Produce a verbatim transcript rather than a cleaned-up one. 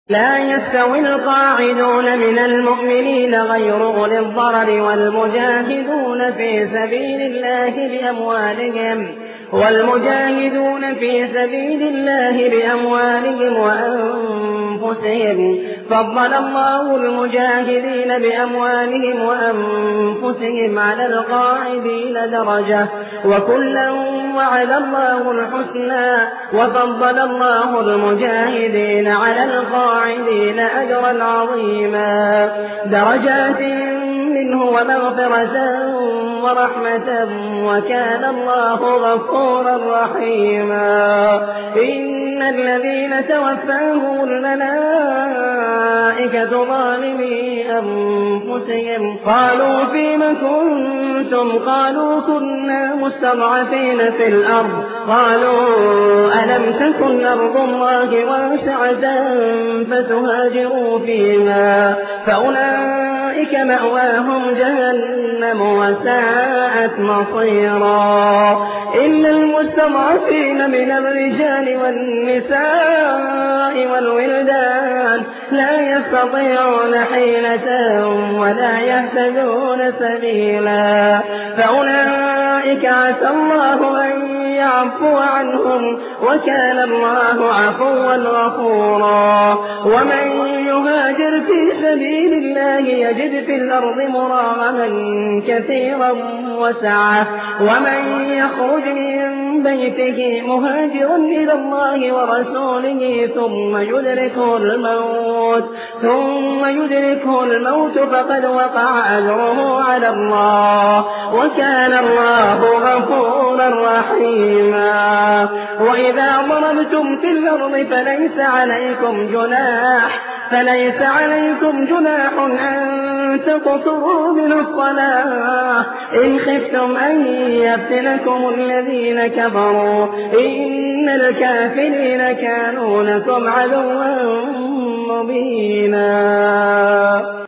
لا يستوي القاعدون من المؤمنين غير أولي الضرر والمجاهدون في سبيل الله بأموالهم والمجاهدون في سبيل الله بأموالهم وأنفسهم فضل الله المجاهدين بأموالهم وأنفسهم على القاعدين درجة وكلا وعد الله الحسنى وفضل الله المجاهدين على القاعدين أجرا عظيما درجات منه ومغفرة ورحمة وكان الله غفورا رحيما إن الذين توفاهم الملائكة ظالمي أنفسهم قالوا فيم كنتم قالوا كنا مستضعفين في الأرض قالوا ألم تكن أرض الله واسعة فتهاجروا فيها فأولئك مأواهم جهنم وساءت مصيرا إلا المستضعفين من الرجال والنساء والولدان لا يستطيعون حيلة ولا يهتدون سبيلا فأولئك عسى الله أن يعفو عنهم وكان الله عفوا غفورا ومن يهاجر في سبيل الله يجد في الأرض مراغما كثيرا وسعة ومن يخرج من بيته مهاجرا إلى الله ورسوله ثم يدركه الموت ثم يدركه الموت فقد وقع أجره على الله وكان الله غفورا رحيما وإذا ضربتم في الأرض فليس عليكم جناح فليس عليكم جناح أن تقصروا من الصلاة إن خفتم أن يفتنكم الذين كفروا إن الكافرين كانوا لكم عدوا مبينا.